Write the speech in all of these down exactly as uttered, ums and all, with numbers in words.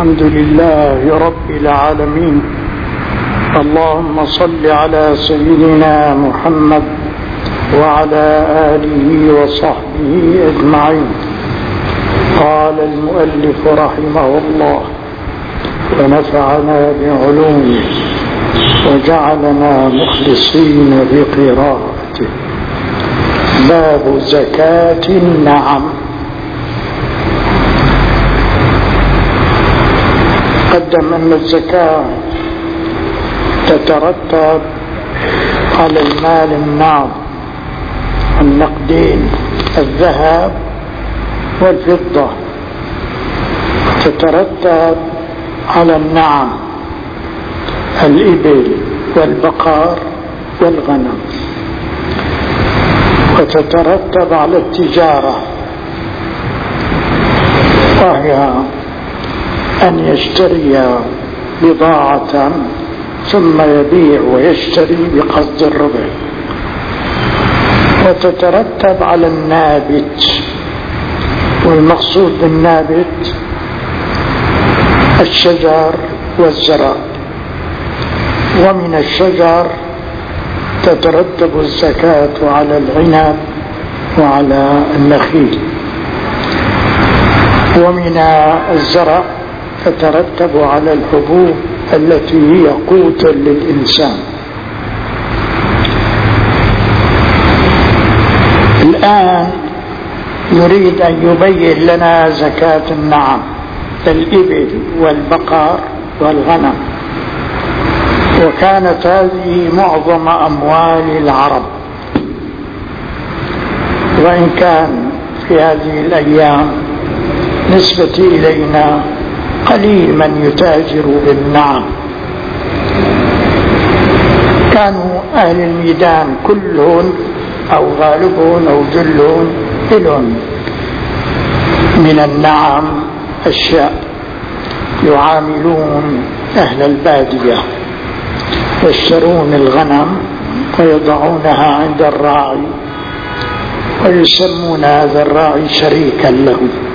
الحمد لله رب العالمين. اللهم صل على سيدنا محمد وعلى آله وصحبه أجمعين. قال المؤلف رحمه الله ونفعنا بعلومه وجعلنا مخلصين بقراءته. باب زكاة النعم. قدم أن الزكاة تترتب على المال الناعم النقدين الذهب والفضة، تترتب على النعم الإبل والبقر والغنم، وتترتب على التجارة وهي أن يشتري بضاعة ثم يبيع ويشتري بقصد الربح، وتترتب على النابت، والمقصود بالنابت الشجر والزرع. ومن الشجر تترتب الزكاة على العنب وعلى النخيل، ومن الزرع تترتب على الحبوب التي هي قوت للإنسان. الآن يريد أن يبين لنا زكاة النعم الإبل والبقر والغنم، وكانت هذه معظم أموال العرب، وإن كان في هذه الأيام نسبة إلينا قليل من يتاجر بالنعم. كانوا أهل الميدان كلهم أو غالبهم أو جلهم لهم من النعم أشياء، يعاملون أهل البادية، يشترون الغنم ويضعونها عند الراعي ويسمون هذا الراعي شريكا له،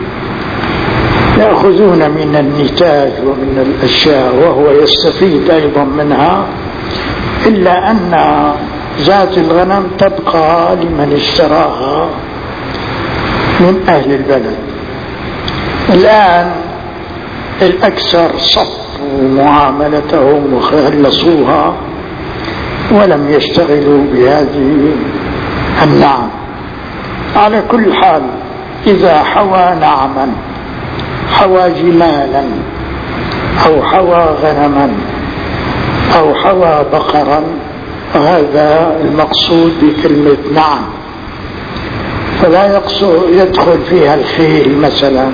يأخذون من النتاج ومن الأشياء وهو يستفيد أيضا منها، إلا أن ذات الغنم تبقى لمن اشتراها من أهل البلد. الآن الأكثر صفوا معاملتهم وخلصوها ولم يشتغلوا بهذه النعم. على كل حال، إذا حوى نعما حوى جمالا أو حوى غنما أو حوى بقرا، وهذا المقصود بكلمة نعم، فلا يقصد يدخل فيها الخيل مثلا،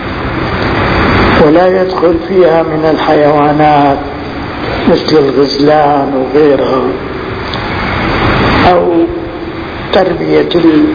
ولا يدخل فيها من الحيوانات مثل الغزلان وغيرها، أو تربية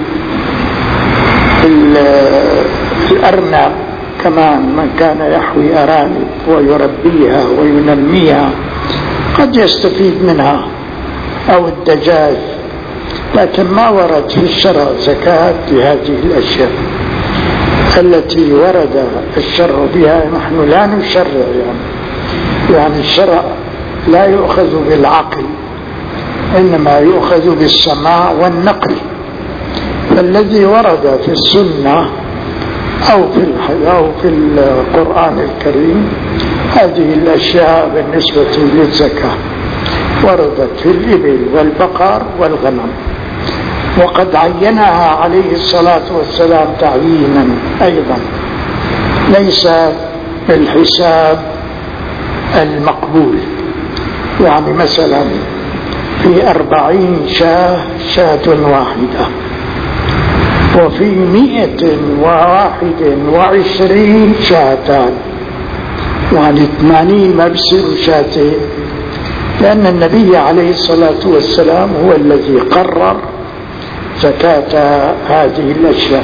الأرنب كمان، من كان يحوي أرانب ويربيها وينميها قد يستفيد منها، أو الدجاج، لكن ما ورد في الشرع زكاة لهذه الأشياء التي ورد الشرع بها. نحن لا نشرع، يعني, يعني الشرع لا يؤخذ بالعقل، إنما يؤخذ بالسماع والنقل. فالذي ورد في السنة أو في أو في القرآن الكريم هذه الأشياء بالنسبة للزكاة وردت في الإبل والبقر والغنم، وقد عينها عليه الصلاة والسلام تعيينا أيضا ليس بالحساب المقبول. يعني مثلا في أربعين شاة شاة واحدة، وفي مئة وواحد وعشرين شاتان، يعني ثمانين ما بصيروا شاتين، لأن النبي عليه الصلاة والسلام هو الذي قرر زكاة هذه الأشياء،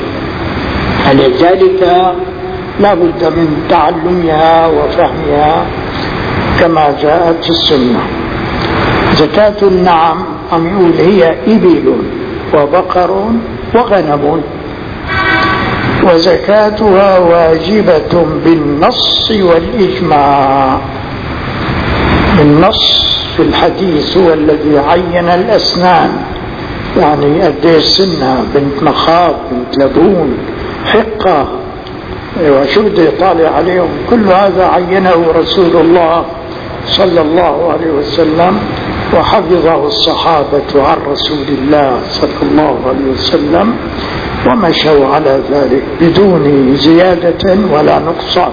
لذلك لا بد من تعلمها وفهمها كما جاءت في السنة. زكاة النعم أم يقول هي إبل وبقر وغنم، وزكاتها واجبة بالنص والإجماع. النص في الحديث هو الذي عين الأسنان، يعني قديش سنها، بنت مخاض، بنت لبون، حقة، وشو بده يطالع عليهم، كل هذا عينه رسول الله صلى الله عليه وسلم، وحفظه الصحابة عن رسول الله صلى الله عليه وسلم، ومشوا على ذلك بدون زيادة ولا نقصان.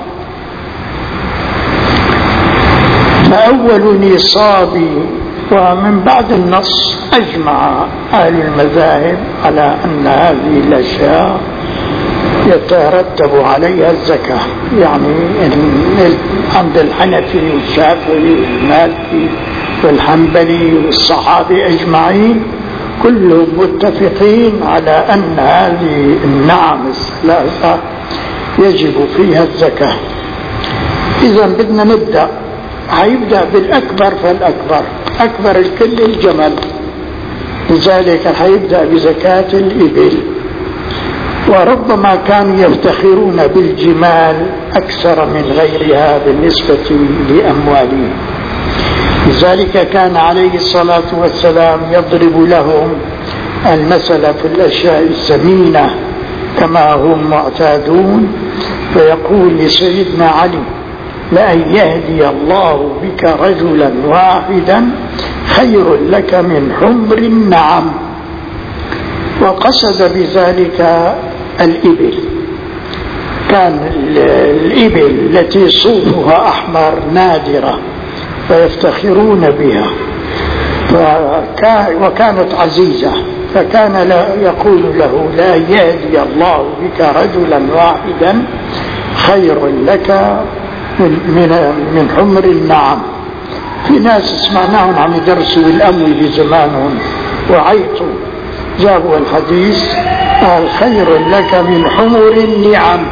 فأول نصاب، ومن بعد النص أجمع أهل المذاهب على أن هذه الأشياء يترتب عليها الزكاة، يعني عند الحنفي والشافعي والمالكي والحنبلي والصحابي أجمعين كلهم متفقين على أن هذه النعم الثلاثة يجب فيها الزكاة. إذا بدنا نبدأ، هيبدأ بالأكبر فالأكبر، أكبر الكل الجمل، لذلك هيبدأ بزكاة الإبل. وربما كانوا يفتخرون بالجمال أكثر من غيرها بالنسبة لأموالهم، لذلك كان عليه الصلاة والسلام يضرب لهم المثل في الأشياء الثمينة كما هم معتادون، فيقول لسيدنا علي: لأن يهدي الله بك رجلا واحدا خير لك من حمر النعم. وقصد بذلك الإبل، كان الإبل التي صوفها أحمر نادرة فيفتخرون بها، وكانت عزيزة، فكان يقول له: لا يهدي الله بك رجلا واحدا خير لك من, من حمر النعم. في ناس سمعناهم عم يدرسوا الأموي زمانهم وعيطوا، جابوا الحديث قال: خير لك من حمر النعم.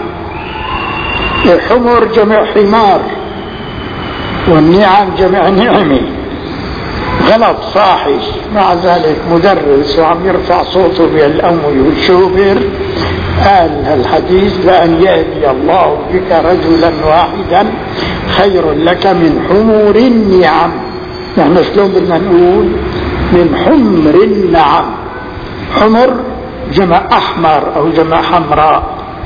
الحمر جمع حمار والنعم جمع نعمة، غلط فاحش. مع ذلك مدرس وعم يرفع صوته بالأموي والشوبر قال الحديث: لأن يهدي الله بك رجلا واحدا خير لك من حمر النعم. نحن شلون بدنا نقول؟ من حمر النعم. حمر جمع أحمر أو جمع حمراء،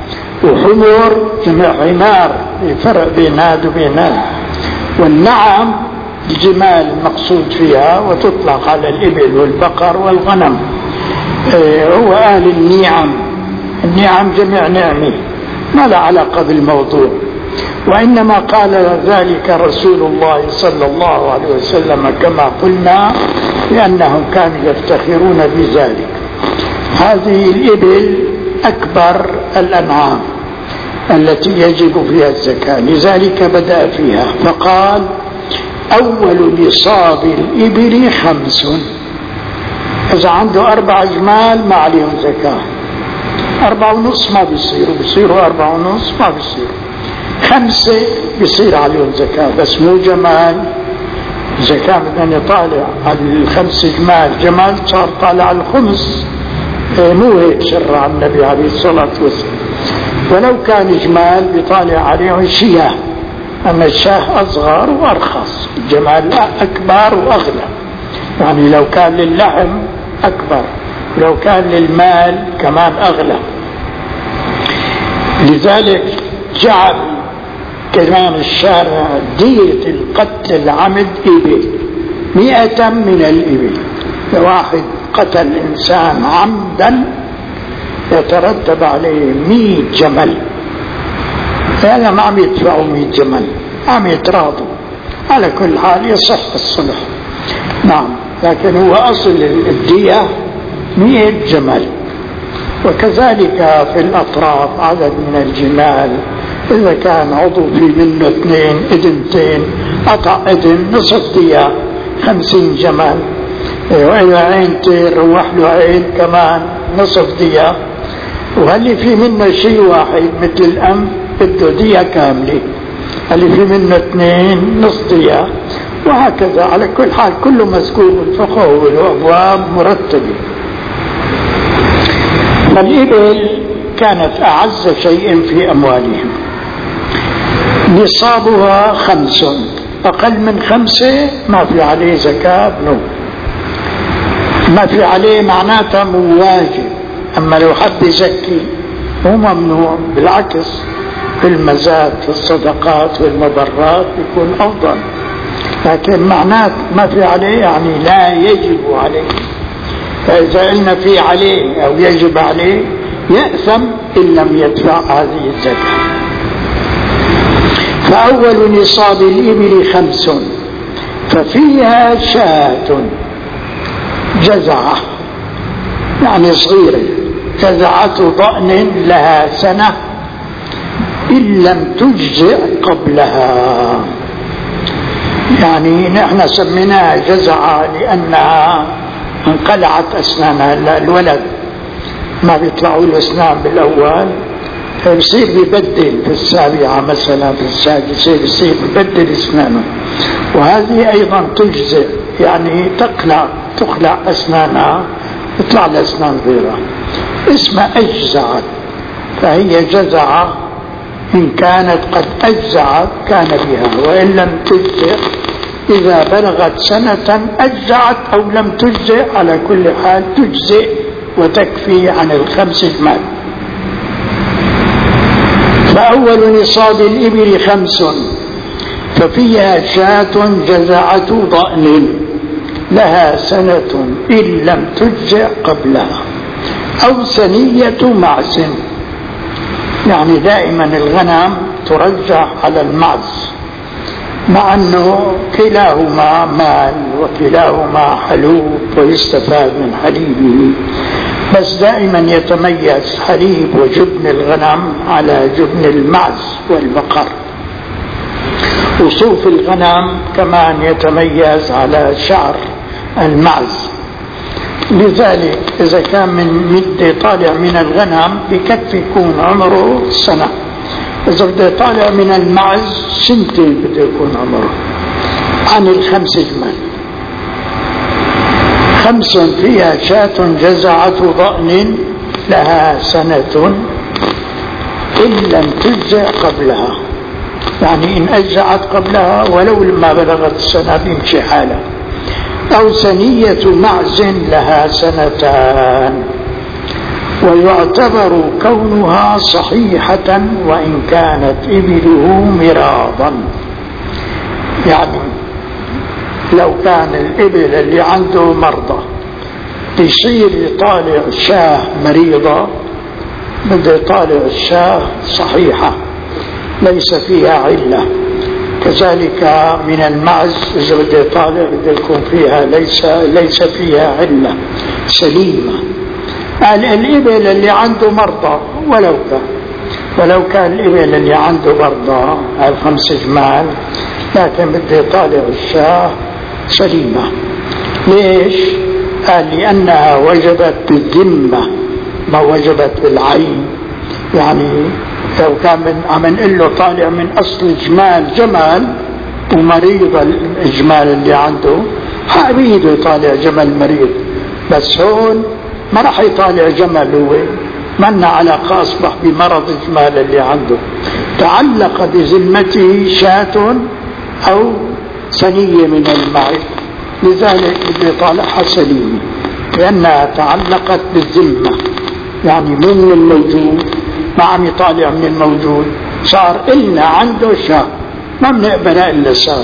وحمر جمع حمار، فرق بين هذا وبين هذا. والنعم الجمال المقصود فيها، وتطلق على الإبل والبقر والغنم. اه هو قال النعم، النعم جمع نعمة، ما لا علاقة بالموضوع، وإنما قال ذلك رسول الله صلى الله عليه وسلم كما قلنا، لأنهم كانوا يفتخرون بذلك. هذه الإبل أكبر الأنعام التي يجب فيها الزكاة، لذلك بدأ فيها فقال: أول نصاب الإبل خمس. إذا عنده أربع جمال ما عليهم زكاة، أربعة ونص ما بيصيروا، بيصيروا أربعة ونص ما بيصيروا، خمسة بيصير عليهم زكاة، بس مو جمال. زكاة بدنا نطالع على الخمس جمال، جمال صار طالع على الخمس، مو هيك شرع النبي عليه الصلاة والسلام. ولو كان جمال بيطالع عليهم شياه، أما الشاه أصغر وأرخص، الجمال أكبر وأغلى. يعني لو كان للحم أكبر، ولو كان للمال كمان أغلى. لذلك جعل كمان الشارع دية القتل العمد إبل، مئة من الإبل. واحد قتل إنسان عمدا يترتب عليه مئة جمل. هذا ما عم يدفعوا مئة جمل، عم يتراضوا. على كل حال يصح الصلح، نعم، لكن هو أصل الدية مئة جمل. وكذلك في الأطراف عدد من الجمال، إذا كان عضو في منه اثنين اذنتين، قطع اذن نصف دية خمسين جمل. وإذا عين تير روح له عين كمان نصف دية. وهل في منه شيء واحد مثل الأم بده دية كاملة، هل في منه اثنين نص دية، وهكذا. على كل حال كله مذكور بالفقه والأبواب مرتبة. فالإبل كانت أعز شيء في أموالهم. نصابها خمس، أقل من خمسة ما في عليه زكاة، نو ما في عليه، معناتها مو واجب. أما لو حب يزكي مو ممنوع، بالعكس في المزاد في الصدقات والمضرات يكون أفضل، لكن معنات ما في عليه يعني لا يجب عليه. فإذا قلنا في عليه أو يجب عليه يأثم إن لم يدفع هذه الزكاة. فأول نصاب الإبل خمس، ففيها شاة جزعة يعني صغيرة، جزعة ضأن لها سنة إن لم تجزئ قبلها. يعني نحن سميناها جزعة لأنها انقلعت أسنانها، الولد ما بيطلعوا له أسنان بالأول، فبصير بيبدل في السابعة مثلا في السادسة بصير بيبدل أسنانه، وهذه أيضا تجزئ يعني تقلع تخلع أسنانها يطلع لها أسنان غيرها، اسمها أجزعت. فهي جزعة إن كانت قد أجزعت كان بها، وإن لم تجزئ إذا بلغت سنة أجزعت أو لم تجزئ على كل حال تجزئ وتكفي عن الخمس جمال. فأول نصاب الإبل خمس، ففيها شاة جزعة ضأن لها سنة إن لم تجزئ قبلها، أو ثنية معز. يعني دائما الغنم ترجح على المعز، مع أنه كلاهما مال وكلاهما حلوب ويستفاد من حليبه، بس دائما يتميز حليب وجبن الغنم على جبن المعز والبقر، وصوف الغنم كمان يتميز على شعر المعز. لذلك إذا كان من مدة طالع من الغنم بكفي يكون عمره سنة، إذا بده طالع من المعز سنتين بده يكون عمره عن الخمس جمال. خمس فيها شاة جزعة ضأن لها سنة إن لم تجزع قبلها، يعني إن أجزعت قبلها ولو لما بلغت السنة بيمشي حالها، أو ثنية معز لها سنتان. ويعتبر كونها صحيحة وإن كانت إبله مراضا، يعني لو كان الإبل اللي عنده مرضى يصير يطالع شاه مريضة، بده يطالع الشاه صحيحة ليس فيها علة. كذلك من المعز إذا بده يطالع بده يكون فيها ليس ليس فيها علة سليمة. الإبل اللي عنده مرضى ولو كان ولو كان الإبل اللي عنده مرضى الخمس جمال، لكن بده يطالع الشاه سليمة. ليش؟ قال لأنها وجبت بالذمة ما وجبت بالعين. يعني لو كان من عم نقول له طالع من أصل جمال جمل ومريض الإجمال اللي عنده حابيده يطالع جمل مريض، بس هون ما راح يطالع جمل، هو منا علاقة أصبح بمرض إجمال اللي عنده، تعلق بذمته شاة أو ثنية من المعز، لذلك بده يطالعها سليمة لأنها تعلقت بالذمة، يعني من الموجود ما عم يطالع من الموجود، صار إلنا عنده شاة ما بنقبل إلا ساغ.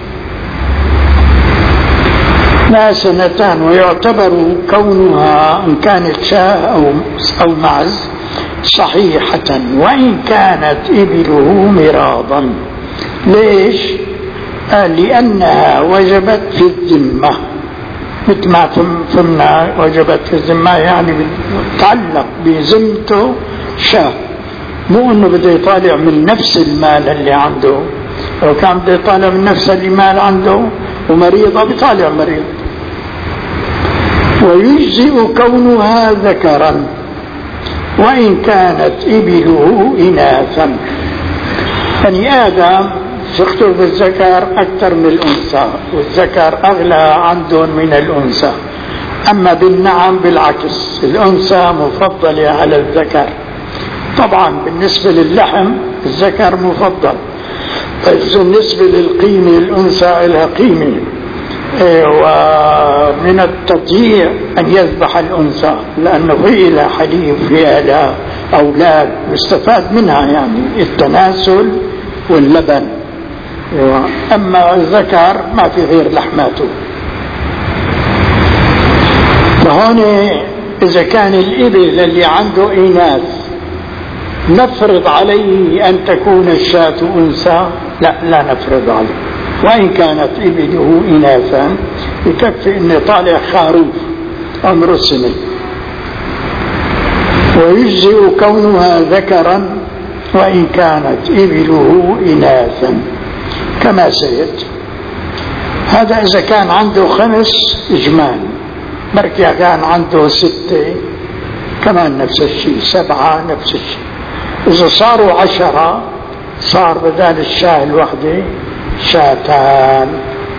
لا سنتان. ويعتبر كونها إن كانت شاة أو, أو معز صحيحة وإن كانت إبله مراضا. ليش؟ قال لأنها وجبت في الذمة، مثل ما فهمنا وجبت في الذمة يعني تعلق بذمته شاه، مو انه بده يطالع من نفس المال اللي عنده. لو كان بده يطالع من نفس المال عنده ومريضة بيطالع مريض. ويجزئ كونها ذكرا وإن كانت إبله إناثا. بني آدم يخطر بالذكر أكثر من الأنثى، والذكر أغلى عندهم من الأنثى. أما بالنعم بالعكس، الأنثى مفضلة على الذكر، طبعا بالنسبة للحم الذكر مفضل، بس بالنسبة للقيمة الأنثى لها قيمة. ومن التضييع أن يذبح الأنثى لأنه في لها حليب، فيها لها أولاد، يستفاد منها يعني التناسل واللبن. أما الذكر ما في غير لحماته. فهون إذا كان الإبل اللي عنده إناث نفرض عليه أن تكون الشاة أنثى؟ لا، لا نفرض عليه، وإن كانت إبله إناثا يكفي أن طالع خروف عمره سنة، ويجزئ كونها ذكرا وإن كانت إبله إناثا كما سيأتي. هذا إذا كان عنده خمس إجمال. بركي كان عنده ستة كمان نفس الشيء، سبعة نفس الشيء. إذا صاروا عشرة صار بدال الشاة الوحدة شاتان.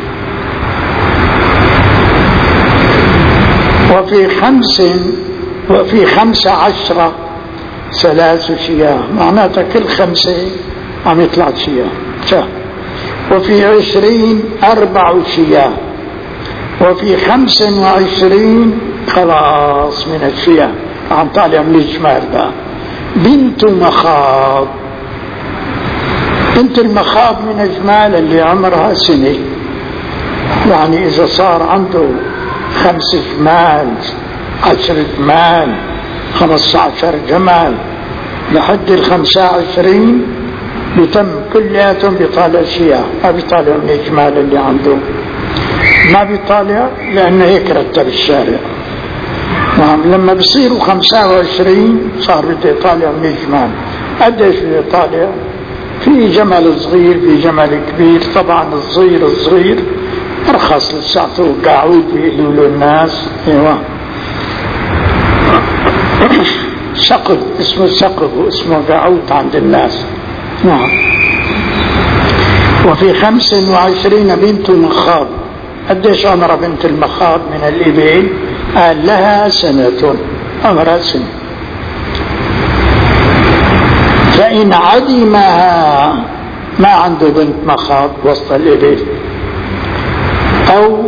وفي خمس وفي خمسة عشرة ثلاث شياه، معناتها كل خمسة عم يطلع شياه شاه. وفي عشرين أربع شياه، وفي خمس وعشرين خلاص من الشياه عم طالع من الجمال بقى. بنت مخاض، بنت المخاض من الجمال اللي عمرها سنة، يعني إذا صار عنده خمس جمال، عشر جمال، خمسة عشر جمال لحد الخمسة عشرين بتم كلياتهم بيطالع شياه، ما بيطالع من الجمال اللي عنده، ما بيطالع لأنه هيك رتب الشارع. نعم، لما بصيروا خمسة وعشرين صار بده يطالع من الجمال. قديش بده يطالع؟ في جمل صغير، في جمل كبير. طبعا الصغير الصغير ارخص لساعته، قاعود بيقولوا له الناس. ايوه سقب، اسمه سقب واسمه قاعود عند الناس. نعم. وفي خمس وعشرين بنت مخاض. قديش عمر بنت المخاض من الإبل؟ قال لها سنة، عمرها سنة. فإن عدمها، ما عنده بنت مخاض وسط الإبل، أو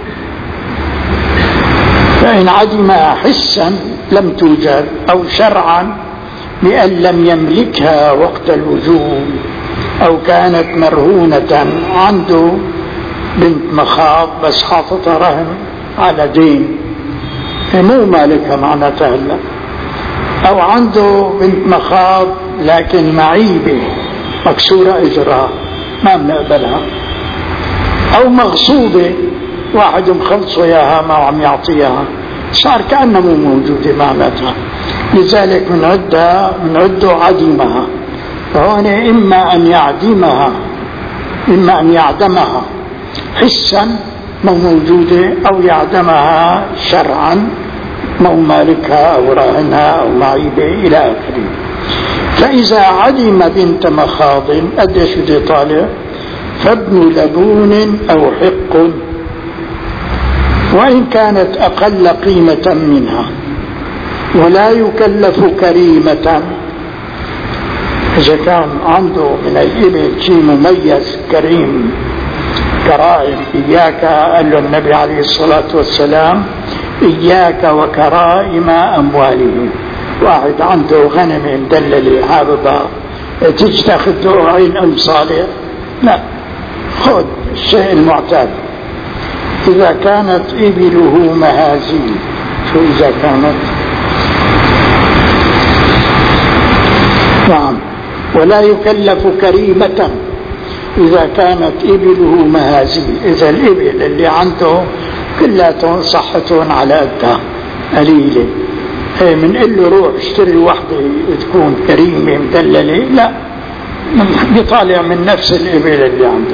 فإن عدمها حسا لم توجد، أو شرعا بأن لم يملكها وقت الوجوب، أو كانت مرهونة عنده بنت مخاض بس حاططها رهن على دين مو مالكها معناتها هلا، أو عنده بنت مخاض لكن معيبة مكسورة إجرها ما بنقبلها، أو مغصوبة واحد مخلصه إياها ما عم يعطيها، صار كأنه مو موجودة معناتها. لذلك من عدة من عده عدمها. فهون إما أن يعدمها إما أن يعدمها حسا مو موجودة، أو يعدمها شرعا مو مالكها أو راهنها أو معيبة إلى آخره. فإذا عدم بنت مخاض قديش بده طالع؟ فابن لبون أو حق، وإن كانت أقل قيمة منها، ولا يكلف كريمة. إذا كان عنده من الإبل شيء مميز كريم كرائم، إياك، قال له النبي عليه الصلاة والسلام إياك وكرائم أموالهم. واحد عنده غنم مدللة حاببها تيجي تاخذ عين أم صالح؟ لا، خذ الشيء المعتاد. إذا كانت إبله مهازيل، شو إذا كانت؟ نعم. ولا يكلف كريمة إذا كانت إبله مهازيل، إذا الإبل اللي عنده كلها صحتهم على قدها قليلة، ايه منقل له روح اشتري واحدة تكون كريمة مدللة؟ لا، بيطالع من نفس الإبل اللي عنده.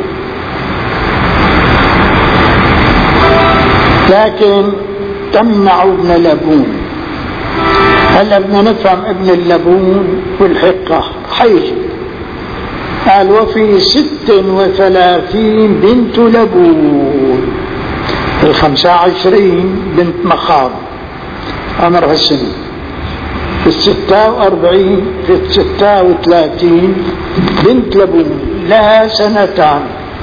لكن تمنع ابن لبون. هلا بدنا نفهم ابن اللبون والحقة حيجي. قال وفي ست وثلاثين بنت لبون، الخمسة عشرين بنت مخاض عمرها سنة، في الستة وأربعين في الستة وثلاثين بنت لبون لها سنتان.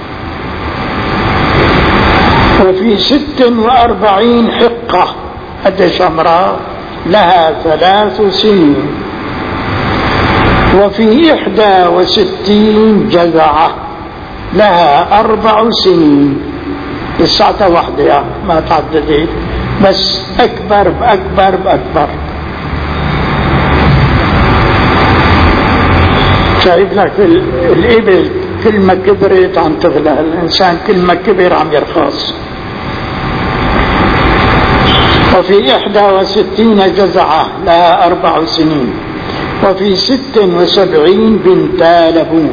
وفي ست وأربعين حقة قديش عمرها؟ لها ثلاث سنين. وفي إحدى وستين جذعة لها أربع سنين. الساعة واحدة ما تعددت، بس أكبر بأكبر بأكبر. شايف لك الإبل كل ما كبرت عم تغلى، الإنسان كل ما كبر عم يرخص. وفي إحدى وستين جزعة لها أربع سنين. وفي ست وسبعين بنتا لبون.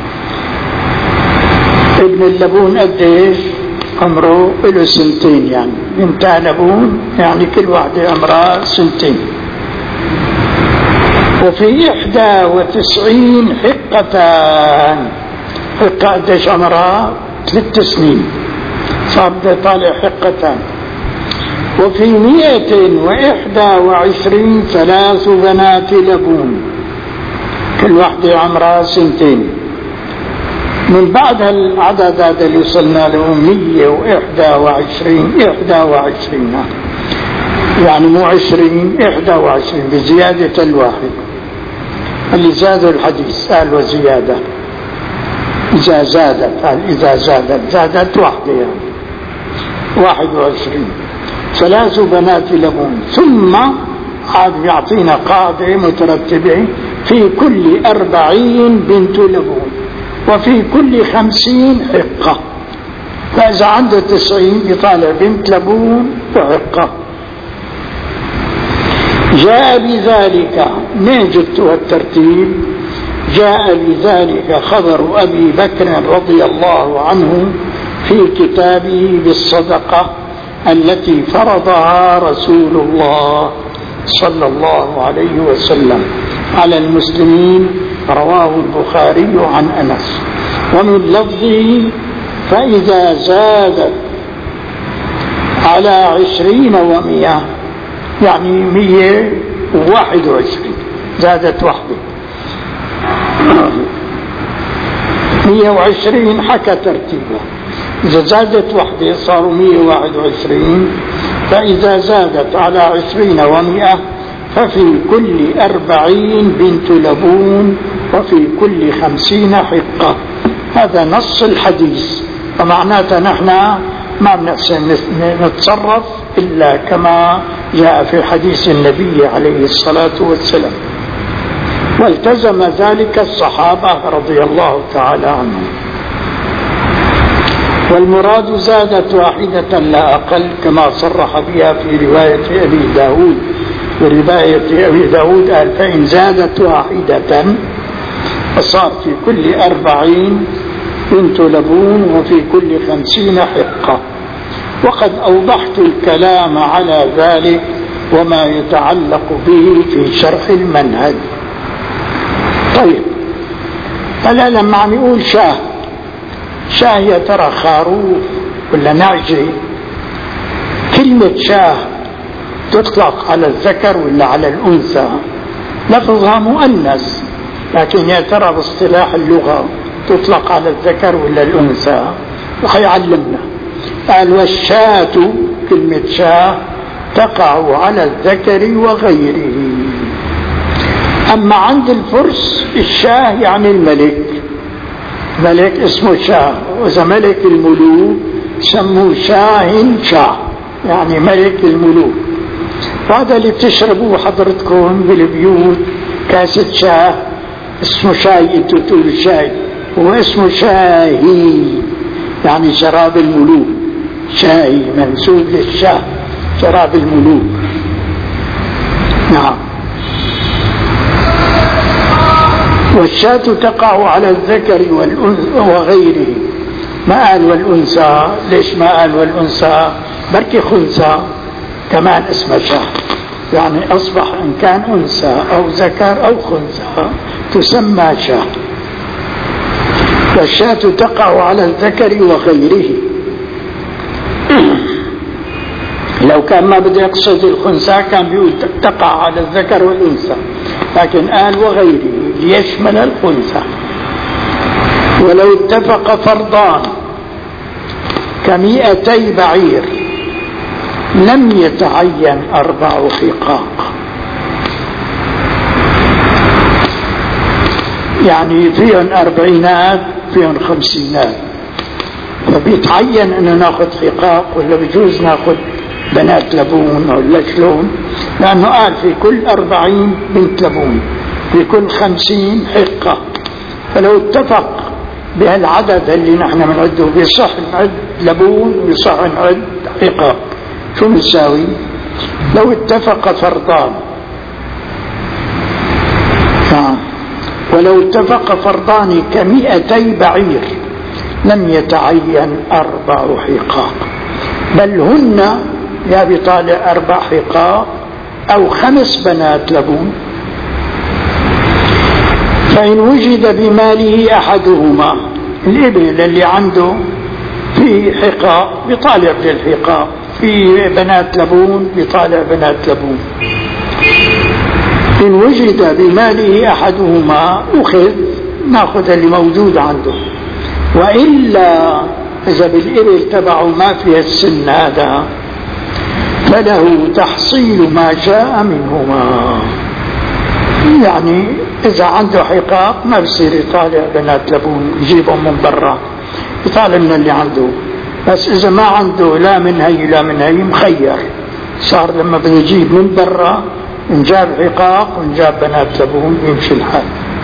ابن اللبون قديش عمره؟ له سنتين، يعني بنتا لبون يعني كل واحدة عمرها سنتين. وفي إحدى وتسعين حقتان. حقة قديش عمرها؟ ثلاث سنين، صار بده طالع حقتان. وفي مئة وإحدى وعشرين ثلاث بنات لبون، كل واحدة عمرها سنتين. من بعد العدد هذا اللي وصلنا له مئة وإحدى وعشرين إحدى وعشرين يعني مو عشرين، إحدى وعشرين بزيادة الواحد. اللي زادوا الحديث قال وزيادة، إذا زادت قال إذا زادت زادت واحدة يعني واحد وعشرين. ثلاث بنات لبون. ثم عاد يعطينا قاعدة مترتبة: في كل أربعين بنت لبون، وفي كل خمسين حقة. فإذا عنده تسعين يطالع بنت لبون وحقة. جاء بذلك، نجد الترتيب، جاء بذلك خبر أبي بكر رضي الله عنه في كتابه بالصدقة التي فرضها رسول الله صلى الله عليه وسلم على المسلمين. رواه البخاري عن أنس. ومن لفظه: فإذا زادت على عشرين ومئة، يعني مئة وواحد وعشرين، زادت واحدة. مئة وعشرين حكى ترتيبه، إذا زادت واحدة صاروا مئة وواحد وعشرين. فإذا زادت على عشرين ومئة ففي كل أربعين بنت لبون، وفي كل خمسين حقة. هذا نص الحديث. ومعناته نحن ما بنحسن نتصرف إلا كما جاء في حديث النبي عليه الصلاة والسلام. والتزم ذلك الصحابة رضي الله تعالى عنهم. والمراد زادت واحدة لا أقل، كما صرح بها في رواية أبي داود. ورواية أبي داود قال: فإن زادت واحدة فصار في كل أربعين بنت لبون، وفي كل خمسين حقة. وقد أوضحت الكلام على ذلك وما يتعلق به في شرح المنهج. طيب، هلا لما عم يقول شاه، شاه يا ترى خروف ولا نعجة؟ كلمة شاه تطلق على الذكر ولا على الأنثى؟ لفظها مؤنث، لكن يا ترى باصطلاح اللغة تطلق على الذكر ولا الأنثى؟ وحيعلمنا. قال: والشاة، كلمة شاه تقع على الذكر وغيره. أما عند الفرس الشاه يعني الملك، ملك اسمه شاه. وإذا ملك الملوك سموه شاه شاه، يعني ملك الملوك. وهذا اللي بتشربوه حضرتكم بالبيوت، كاسة شاه، اسمه شاي، انتو تقولوا شاي، هو اسمه شاهي، يعني شراب الملوك. شاي منسوب للشاه، شراب الملوك. نعم. والشاة تقع على الذكر وغيره. ما قال والأنثى؟ ليش ما قال والأنثى؟ بركي خنثى كمان اسمه شاه، يعني أصبح إن كان أنثى أو ذكر أو خنثى تسمى شاه. والشاة تقع على الذكر وغيره، لو كان ما بده يقصد الخنثى كان بيقول تقع على الذكر والأنثى، لكن قال وغيره ليشمل الخنثى. ولو اتفق فرضان كمئتي بعير لم يتعين أربع حقاق. يعني فيهم أربعينات فيهم خمسينات، فبيتعين أنه ناخذ حقاق ولا بجوز ناخذ بنات لبون ولا شلون؟ لأنه قال في كل أربعين بنت لبون، في كل خمسين حقة. فلو اتفق بهالعدد اللي نحن بنعده بيصح نعد لبون ويصح نعد حقاق، شو بنساوي؟ لو اتفق فرضان نعم ولو اتفق فرضان كمئتي بعير لم يتعين أربع حقاق، بل هن يا بطالع أربع حقاق أو خمس بنات لبون. فإن وجد بماله أحدهما، الإبل اللي عنده في حقاق بطالع في الحقاق، في بنات لبون بطالع بنات لبون. إن وجد بماله أحدهما أخذ، ناخذ اللي موجود عنده. وإلا إذا بالإبل تبعه ما فيها السن هذا فله تحصيل ما جاء منهما. يعني إذا عنده حقاق ما بصير يطالع بنات لبون يجيبهم من برا، يطالع من اللي عنده. بس إذا ما عنده لا من هي لا من هي مخير، صار لما بده يجيب من برا نجاب حقاق ونجاب بنات لبون يمشي الحال.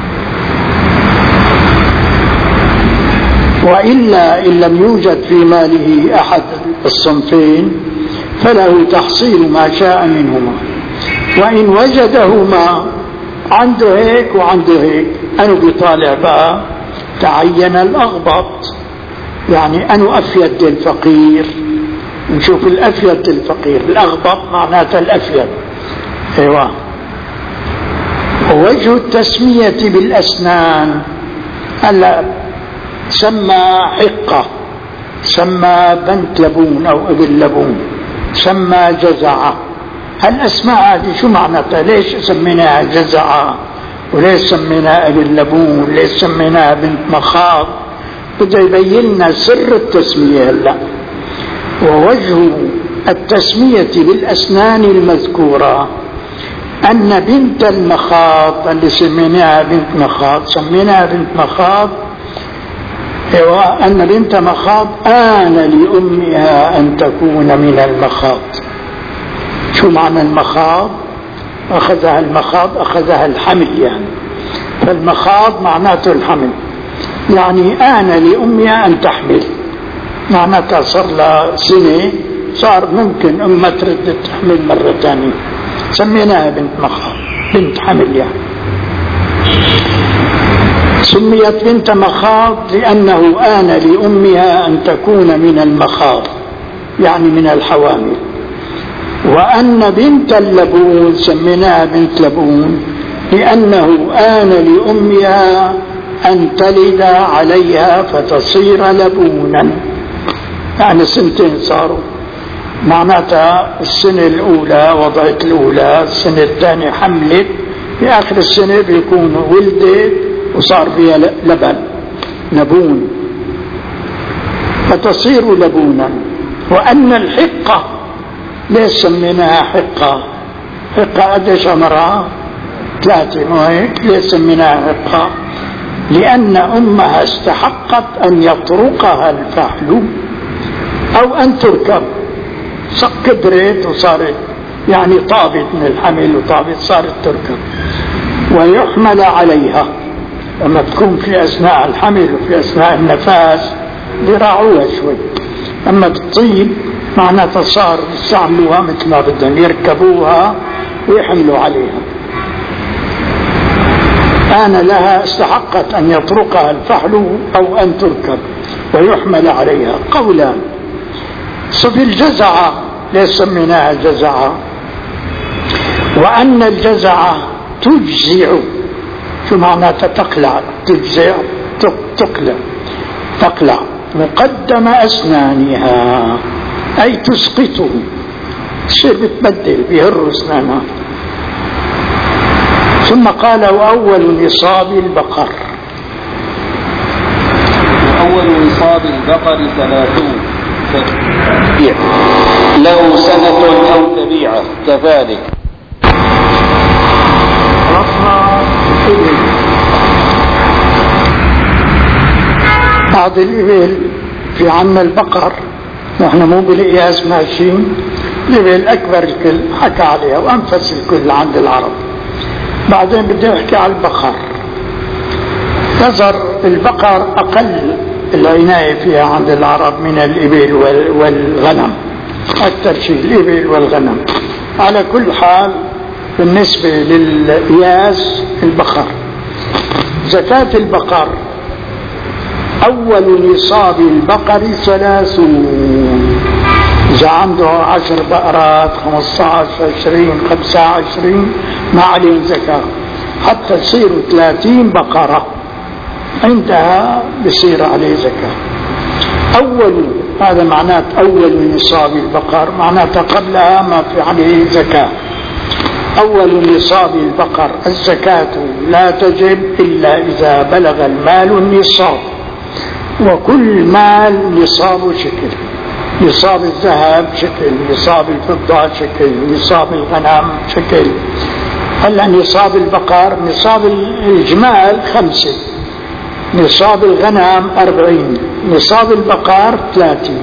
وإلا إن لم يوجد في ماله أحد الصنفين فله تحصيل ما شاء منهما. وإن وجدهما عنده هيك وعنده هيك، أنا بيطالع بقى تعين الأغبط، يعني أنا أفيد للفقير، نشوف الأفيد للفقير. الأغبط معناته الأفيد. ايوه. ووجه التسمية بالأسنان، هلا سمى حقة، سمى بنت لبون أو ابن لبون، سمى جزعة. هالأسماء هذه شو معناتها؟ ليش سميناها جزعة وليش سميناها ابن لبون؟ ليش سميناها بنت مخاض؟ بده يبين لنا سر التسمية. هلا ووجه التسمية بالأسنان المذكورة أن بنت المخاض اللي سميناها بنت مخاض، سميناها بنت مخاض، أن بنت مخاض آن لأمها أن تكون من المخاض. شو معنى المخاض؟ أخذها المخاض أخذها الحمل، يعني فالمخاض معناته الحمل، يعني آن لأمها أن تحمل، معناتها صار لها سنة، صار ممكن أمها ترد تحمل مرة ثانية، سميناها بنت مخاض، بنت حمل. يعني سميت بنت مخاض لأنه آن لأمها أن تكون من المخاض، يعني من الحوامل. وأن بنت اللبون سميناها بنت لبون لأنه آن لأمها أن تلد عليها فتصير لبونا، يعني سنتين صاروا، معناتها السنة الأولى وضعت الأولى، السنة الثانية حملت، في آخر السنة بيكون ولدت وصار فيها لبن لبون فتصير لبونا. وأن الحقة ليش سميناها حقة؟ حقة قديش عمرها؟ ثلاثة، مو هيك؟ ليش سميناها حقة؟ لأن أمها استحقت أن يطرقها الفحل أو أن تركب، كبرت وصارت يعني طابت من الحمل وطابت صارت تركب. ويحمل عليها لما تكون في أثناء الحمل وفي أثناء النفاس يراعوها شوي، أما تطيب معناتها صار يستعملوها مثل ما بدهم، يركبوها ويحملوا عليها. آن لها استحقت أن يطرقها الفحل أو أن تركب ويحمل عليها. قولان. صفي الجزعة ليش سميناها جزعة؟ وأن الجزعة تجزع، شو معناتها تقلع؟ تجزع تقلع تقلع مقدم أسنانها، أي تسقطه تصير بتبدل بيهروا اسنانها. ثم قال وأول نصاب البقر وأول نصاب البقر ثلاثون له سنة أو تبيعة كذلك. بعض الإبل في عنا البقر، نحن مو بالقياس ماشيين، الإبل أكبر الكل حكى عليها وأنفس الكل عند العرب. بعدين بدي أحكي على البقر. تظهر البقر أقل العناية فيها عند العرب من الإبل والغنم، أكثر شيء الإبل والغنم. على كل حال بالنسبة للقياس البقر، زكاة البقر أول نصاب البقر ثلاثون. إذا عنده عشر بقرات خمسة عشر عشرين خمسة وعشرين ما عليهم زكاة، حتى يصيروا ثلاثين بقرة عندها بصير عليه زكاة. أول هذا معناه أول نصاب البقر، معناته قبلها ما في عليه زكاة. أول نصاب البقر الزكاة لا تجب إلا إذا بلغ المال النصاب، وكل مال نصاب شكل، نصاب الذهب شكل، نصاب الفضة شكل، نصاب الغنم شكل. هلا نصاب البقر، نصاب الجمال خمسة، نصاب الغنم أربعين، نصاب البقر ثلاثين،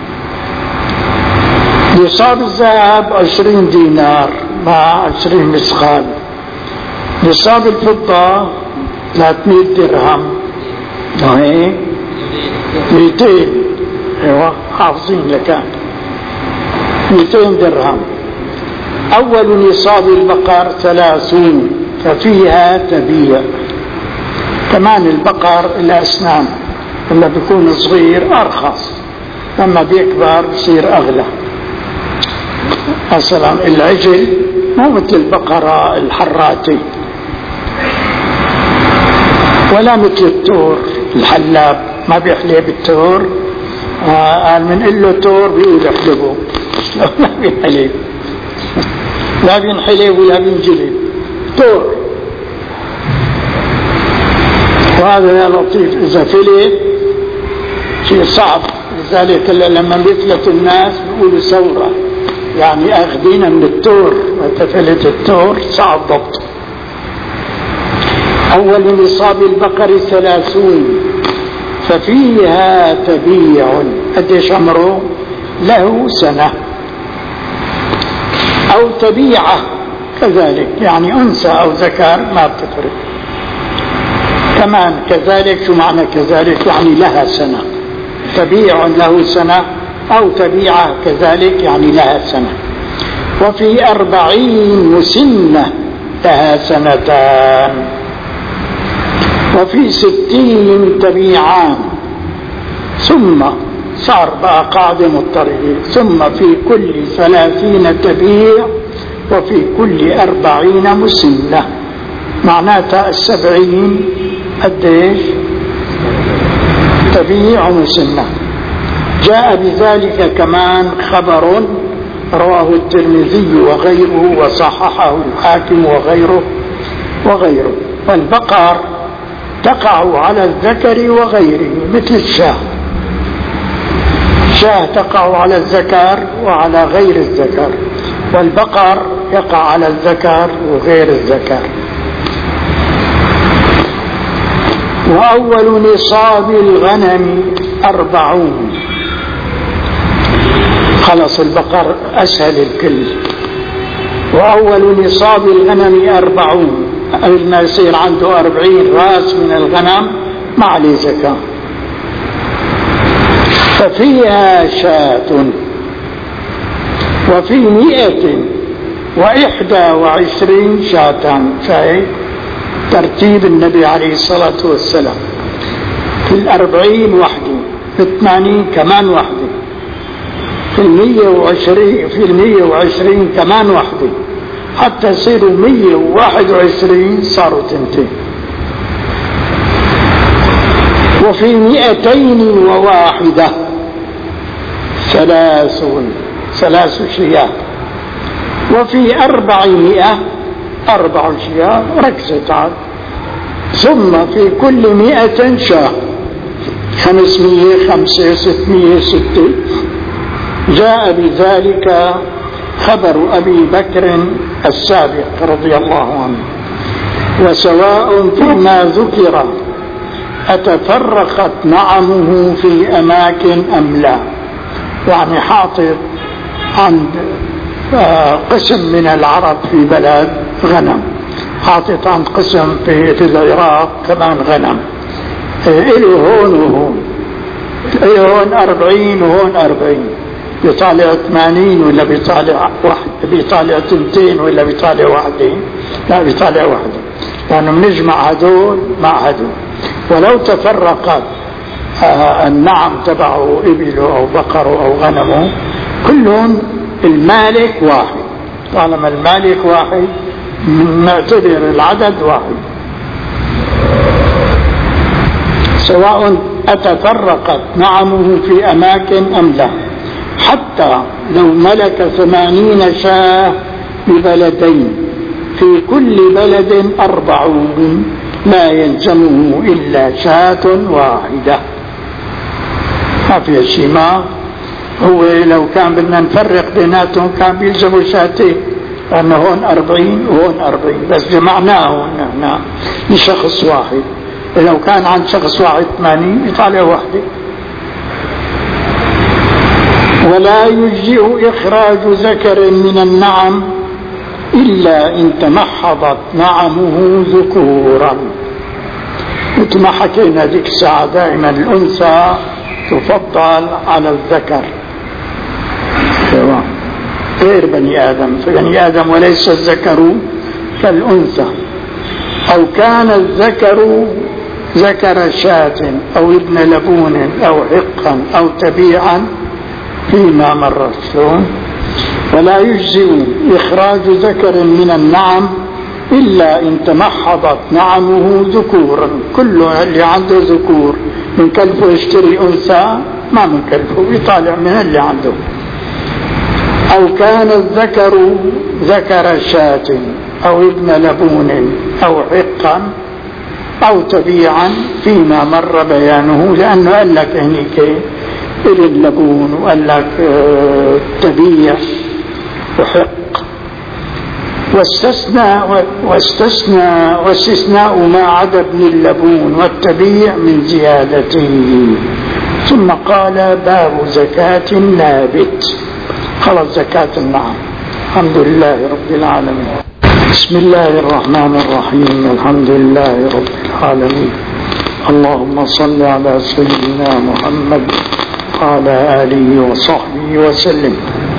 نصاب الذهب عشرين دينار مع عشرين مسخال، نصاب الفضة ثلاثمائة درهم، نوعين مئتين، ايوه حافظين لكان مئتين درهم. أول نصاب البقر ثلاثون ففيها تبيع. كمان البقر الأسنان لما بيكون صغير أرخص، لما بيكبر بصير أغلى. مثلا العجل مو مثل البقرة الحراتي، ولا مثل التور الحلاب، ما بيحلب التور. قال من قل له تور بيقول احلبه، لا بينحلب، لا بينحلب ولا بينجلب، تور. وهذا يا لطيف إذا فلت شيء صعب، لذلك لما بيفلت الناس بيقولوا ثورة، يعني أخذين من التور، وتفلت التور صعب ضبط. أول نصاب البقر ثلاثون ففيها تبيع. قديش عمره؟ له سنة. أو تبيعة كذلك، يعني أنثى أو ذكر ما بتفرق. كمان كذلك، شو معنى كذلك؟ يعني لها سنة. تبيع له سنة أو تبيعة كذلك يعني لها سنة. وفي أربعين مسنة لها سنتان. وفي ستين تبيعان. ثم صار بقى قاعدة مضطردة، ثم في كل ثلاثين تبيع وفي كل أربعين مسنة. معناتها السبعين قديش؟ تبيع مسنة. جاء بذلك كمان خبر رواه الترمذي وغيره وصححه الحاكم وغيره وغيره. والبقر تقع على الذكر وغيره مثل الشاة، الشاة تقع على الذكر وعلى غير الذكر، والبقر يقع على الذكر وغير الذكر. وأول نصاب الغنم أربعون. خلص البقر أسهل الكل. وأول نصاب الغنم أربعون، ما يصير عنده أربعين رأس من الغنم ما عليه زكاة. ففيها شاة. وفي مئة وإحدى وعشرين شاة. شايف ترتيب النبي عليه الصلاة والسلام؟ في الأربعين وحده، في الثمانين كمان وحده، في المية وعشرين في المية وعشرين كمان وحده، حتى يصيروا مية وواحد وعشرين صاروا تنتين. وفي مئتين وواحدة ثلاثون، ثلاث شياه. وفي أربعمائة أربع شياه ركزت عاد. ثم في كل مئة شاه، خمسمائة خمسة ستمائة ستة. جاء بذلك خبر أبي بكر السابق رضي الله عنه. وسواء فيما ذكر أتفرقت نعمه في أماكن أم لا، يعني حاطط عند قسم من العرب في بلد غنم، حاطط عند قسم في, في العراق كمان غنم، إله هون وهون، إله هون أربعين وهون أربعين، بيطالع ثمانين ولا بيطالع واحد، بيطالع تنتين ولا بيطالع واحدين، لا بيطالع واحدة، لأنه يعني بنجمع هدول مع هدول. ولو تفرقت آه النعم تبعه إبله أو بقره أو غنمه كلهم المالك واحد، طالما المالك واحد نعتبر العدد واحد. سواء أتفرقت نعمه في أماكن أم لا، حتى لو ملك ثمانين شاة ببلدين في كل بلد أربعون لا يلزمه إلا شاة واحدة. ما في شيء. ما هو لو كان بدنا نفرق بيناتهم كان بيلزموا شاتين، لأنه هون أربعين وهون أربعين، بس جمعناهم هنا لشخص واحد. لو كان عن شخص واحد ثمانين يطالع واحدة. ولا يجزئ إخراج ذكر من النعم إلا إن تمحضت نعمه ذكورا. مثل ما حكينا ذيك الساعة دائما الأنثى تفضل على الذكر غير بني آدم، فبني آدم وليس الذكر كالأنثى. أو كان الذكر ذكر شاة أو ابن لبون أو حقا أو تبيعا فيما مر شلون. ولا يجزئ إخراج ذكر من النعم إلا إن تمحضت نعمه ذكورا. كل اللي عنده ذكور من كلفه يشتري أنثى ما من كلفه، يطالع من اللي عنده. أو كان الذكر ذكر شاة أو ابن لبون أو حقا أو تبيعا فيما مر بيانه، لأنه قال لك هنيك ابن لبون وقال لك تبيع وحق. واستثنى واستثنى واستثناء ما عدا ابن اللبون والتبيع من زيادته. ثم قال باب زكاة النابت. خلص زكاة النعم. الحمد لله رب العالمين. بسم الله الرحمن الرحيم. الحمد لله رب العالمين. اللهم صل على سيدنا محمد وعلى آله وصحبه وسلم.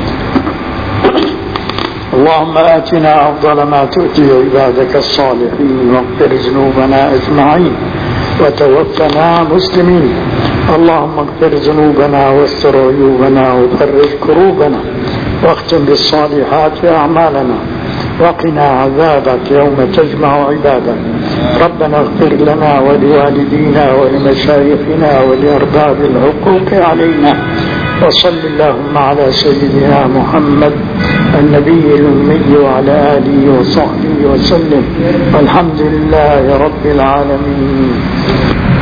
اللهم آتنا أفضل ما تؤتي عبادك الصالحين واغفر ذنوبنا أجمعين وتوفنا مسلمين. اللهم اغفر ذنوبنا واستر عيوبنا وفرج كروبنا واختم بالصالحات أعمالنا وقنا عذابك يوم تجمع عبادك. ربنا اغفر لنا ولوالدينا ولمشايخنا ولأرباب الحقوق علينا. وصل اللهم على سيدنا محمد النبي الأمي وعلى آله وصحبه وسلم. والحمد لله رب العالمين.